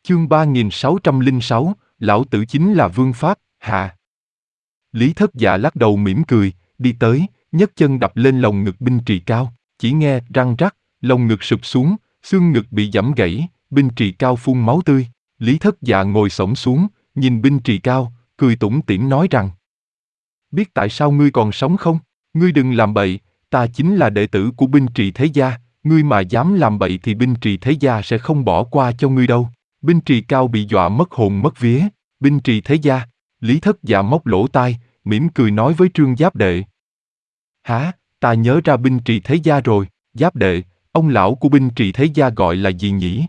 Chương 3606, Lão Tử chính là vương pháp, hạ. Lý Thất Dạ lắc đầu mỉm cười, đi tới, nhấc chân đập lên lồng ngực Binh Trì Cao, chỉ nghe răng rắc, lồng ngực sụp xuống, xương ngực bị giẫm gãy, Binh Trì Cao phun máu tươi. Lý Thất Dạ ngồi xổm xuống, nhìn Binh Trì Cao, cười tủm tỉm nói rằng: biết tại sao ngươi còn sống không? Ngươi đừng làm bậy, ta chính là đệ tử của Binh Trì Thế Gia, ngươi mà dám làm bậy thì Binh Trì Thế Gia sẽ không bỏ qua cho ngươi đâu. Binh Trì Cao bị dọa mất hồn mất vía. Binh Trì Thế Gia. Lý Thất Dạ móc lỗ tai, mỉm cười nói với Trương Giáp Đệ: hả, ta nhớ ra Binh Trì Thế Gia rồi. Giáp Đệ, ông lão của Binh Trì Thế Gia gọi là gì nhỉ?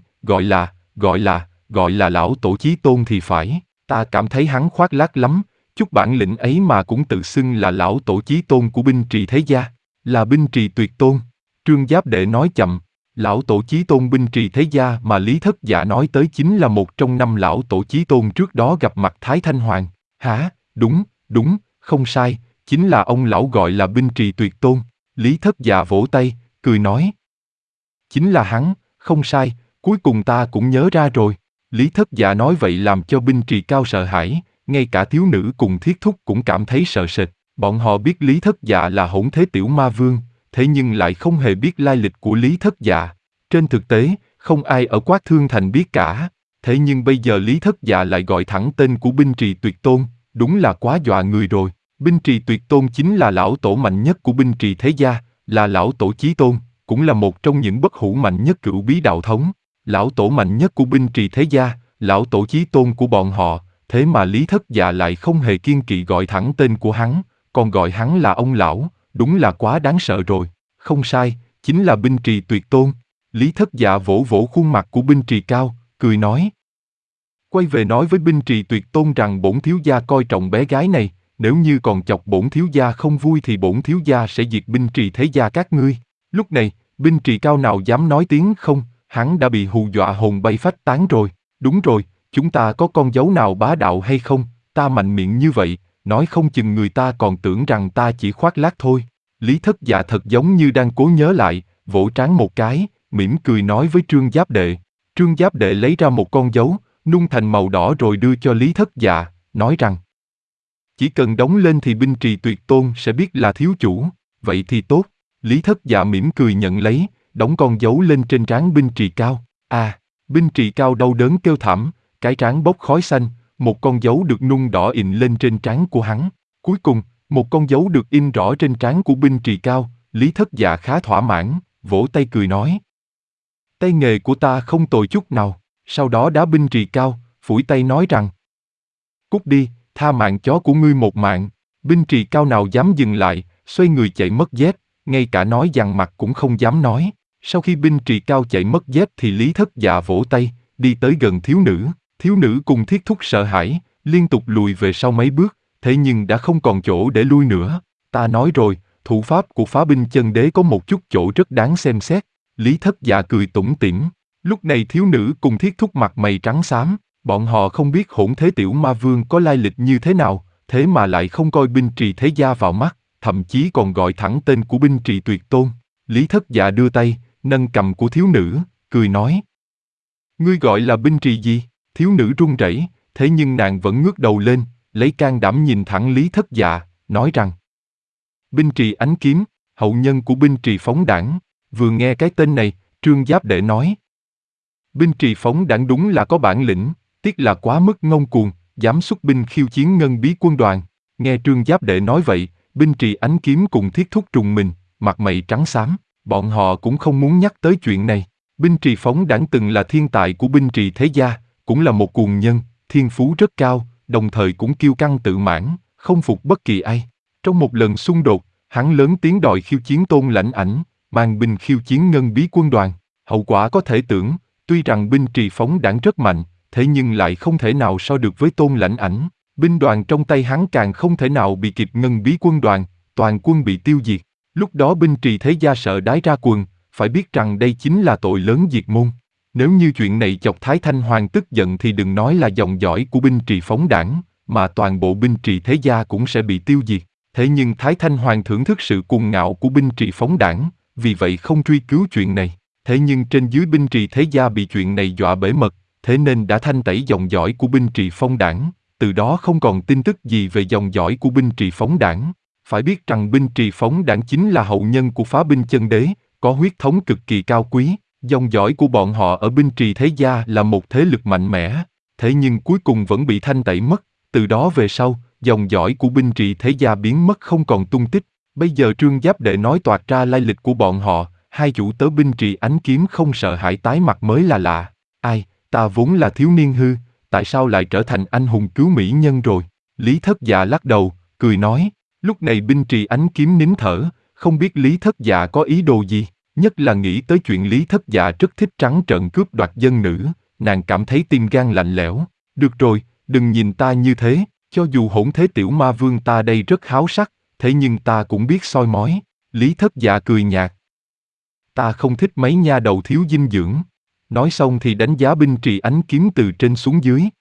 Gọi là lão tổ chí tôn thì phải. Ta cảm thấy hắn khoác lác lắm, chút bản lĩnh ấy mà cũng tự xưng là lão tổ chí tôn của Binh Trì Thế Gia. Là Binh Trì Tuyệt Tôn. Trương Giáp Đệ nói chậm: lão tổ chí tôn Binh Trì Thế Gia mà Lý Thất Dạ nói tới chính là một trong 5 lão tổ chí tôn trước đó gặp mặt Thái Thanh Hoàng. Hả, đúng, không sai, chính là ông lão gọi là Binh Trì Tuyệt Tôn. Lý Thất Dạ vỗ tay, cười nói: chính là hắn, không sai, cuối cùng ta cũng nhớ ra rồi. Lý Thất Dạ nói vậy làm cho Binh Trì Cao sợ hãi, ngay cả thiếu nữ cùng Thiết Thúc cũng cảm thấy sợ sệt. Bọn họ biết Lý Thất Dạ là hỗn thế tiểu ma vương, thế nhưng lại không hề biết lai lịch của Lý Thất Dạ. Trên thực tế, không ai ở Quát Thương Thành biết cả. Thế nhưng bây giờ Lý Thất Dạ lại gọi thẳng tên của Binh Trì Tuyệt Tôn, đúng là quá dọa người rồi. Binh Trì Tuyệt Tôn chính là lão tổ mạnh nhất của Binh Trì Thế Gia, là lão tổ chí tôn, cũng là một trong những bất hủ mạnh nhất cửu bí đạo thống. Lão tổ mạnh nhất của Binh Trì Thế Gia, lão tổ chí tôn của bọn họ, thế mà Lý Thất Dạ lại không hề kiêng kỵ gọi thẳng tên của hắn, còn gọi hắn là ông lão, đúng là quá đáng sợ rồi. Không sai, chính là Binh Trì Tuyệt Tôn. Lý Thất Dạ vỗ vỗ khuôn mặt của Binh Trì Cao, cười nói: quay về nói với Binh Trì Tuyệt Tôn rằng bổn thiếu gia coi trọng bé gái này, nếu như còn chọc bổn thiếu gia không vui thì bổn thiếu gia sẽ diệt Binh Trì Thế Gia các ngươi. Lúc này, Binh Trì Cao nào dám nói tiếng không, hắn đã bị hù dọa hồn bay phách tán rồi. Đúng rồi, chúng ta có con dấu nào bá đạo hay không? Ta mạnh miệng như vậy, nói không chừng người ta còn tưởng rằng ta chỉ khoác lác thôi. Lý Thất Dạ thật giống như đang cố nhớ lại, vỗ trán một cái, mỉm cười nói với Trương Giáp Đệ. Trương Giáp Đệ lấy ra một con dấu, nung thành màu đỏ rồi đưa cho Lý Thất Dạ, nói rằng: chỉ cần đóng lên thì Binh Trì Tuyệt Tôn sẽ biết là thiếu chủ. Vậy thì tốt. Lý Thất Dạ mỉm cười nhận lấy, đóng con dấu lên trên trán Binh Trì Cao. Binh Trì Cao đau đớn kêu thảm, cái trán bốc khói xanh, một con dấu được nung đỏ in lên trên trán của hắn. Cuối cùng, một con dấu được in rõ trên trán của Binh Trì Cao. Lý Thất Dạ khá thỏa mãn, vỗ tay cười nói: tay nghề của ta không tồi chút nào. Sau đó đá Binh Trì Cao, phủi tay nói rằng: cút đi, tha mạng chó của ngươi một mạng. Binh Trì Cao nào dám dừng lại, xoay người chạy mất dép, ngay cả nói dằn mặt cũng không dám nói. Sau khi Binh Trì Cao chạy mất dép thì Lý Thất Dạ vỗ tay, đi tới gần thiếu nữ. Thiếu nữ cùng Thiết Thúc sợ hãi, liên tục lùi về sau mấy bước, thế nhưng đã không còn chỗ để lui nữa. Ta nói rồi, thủ pháp của Phá Binh Chân Đế có một chút chỗ rất đáng xem xét. Lý Thất Dạ cười tủm tỉm. Lúc này thiếu nữ cùng Thiết Thúc mặt mày trắng xám, bọn họ không biết hỗn thế tiểu ma vương có lai lịch như thế nào, thế mà lại không coi Binh Trì Thế Gia vào mắt, thậm chí còn gọi thẳng tên của Binh Trì Tuyệt Tôn. Lý Thất Dạ đưa tay, nâng cằm của thiếu nữ, cười nói: ngươi gọi là Binh Trì gì? Thiếu nữ run rẩy, thế nhưng nàng vẫn ngước đầu lên, lấy can đảm nhìn thẳng Lý Thất Dạ, nói rằng: Binh Trì Ánh Kiếm, hậu nhân của Binh Trì Phóng Đãng. Vừa nghe cái tên này, Trương Giáp Đệ nói: Binh Trì Phóng Đãng đúng là có bản lĩnh, tiếc là quá mức ngông cuồng, dám xuất binh khiêu chiến Ngân Bí Quân đoàn. Nghe Trương Giáp Đệ nói vậy, Binh Trì Ánh Kiếm cùng Thiết Thúc trùng mình, mặt mày trắng xám, bọn họ cũng không muốn nhắc tới chuyện này. Binh Trì Phóng Đãng từng là thiên tài của Binh Trì Thế Gia, cũng là một cuồng nhân, thiên phú rất cao, đồng thời cũng kiêu căng tự mãn, không phục bất kỳ ai. Trong một lần xung đột, hắn lớn tiếng đòi khiêu chiến Tôn Lãnh Ảnh, mang binh khiêu chiến Ngân Bí Quân đoàn. Hậu quả có thể tưởng, tuy rằng Binh Trì Phóng Đãng rất mạnh, thế nhưng lại không thể nào so được với Tôn Lãnh Ảnh. Binh đoàn trong tay hắn càng không thể nào bị kịp Ngân Bí Quân đoàn, toàn quân bị tiêu diệt. Lúc đó Binh Trì Thế Gia sợ đái ra quần, phải biết rằng đây chính là tội lớn diệt môn. Nếu như chuyện này chọc Thái Thanh Hoàng tức giận thì đừng nói là dòng dõi của Binh Trì Phóng Đãng, mà toàn bộ Binh Trì Thế Gia cũng sẽ bị tiêu diệt. Thế nhưng Thái Thanh Hoàng thưởng thức sự cuồng ngạo của Binh Trì Phóng Đãng, vì vậy không truy cứu chuyện này. Thế nhưng trên dưới Binh Trì Thế Gia bị chuyện này dọa bể mật, thế nên đã thanh tẩy dòng dõi của binh Trì Phong đảng, từ đó không còn tin tức gì về dòng dõi của binh Trì Phóng đảng. Phải biết rằng binh Trì Phóng đảng chính là hậu nhân của Phá binh Chân Đế, có huyết thống cực kỳ cao quý, dòng dõi của bọn họ ở binh Trì Thế Gia là một thế lực mạnh mẽ, thế nhưng cuối cùng vẫn bị thanh tẩy mất, từ đó về sau, dòng dõi của binh Trì Thế Gia biến mất không còn tung tích. Bây giờ Trương Giáp Đệ nói toạc ra lai lịch của bọn họ, hai chủ tớ binh Trì Ánh Kiếm không sợ hãi tái mặt mới là lạ. Ai, ta vốn là thiếu niên hư, tại sao lại trở thành anh hùng cứu mỹ nhân rồi? Lý Thất Dạ lắc đầu, cười nói. Lúc này binh Trì Ánh Kiếm nín thở, không biết Lý Thất Dạ có ý đồ gì, nhất là nghĩ tới chuyện Lý Thất Dạ rất thích trắng trợn cướp đoạt dân nữ, nàng cảm thấy tim gan lạnh lẽo. Được rồi, đừng nhìn ta như thế, cho dù hỗn thế tiểu ma vương ta đây rất háo sắc, thế nhưng ta cũng biết soi mói. Lý Thất Dạ cười nhạt. Ta không thích mấy nha đầu thiếu dinh dưỡng. Nói xong thì đánh giá binh Trì Ánh Kiếm từ trên xuống dưới,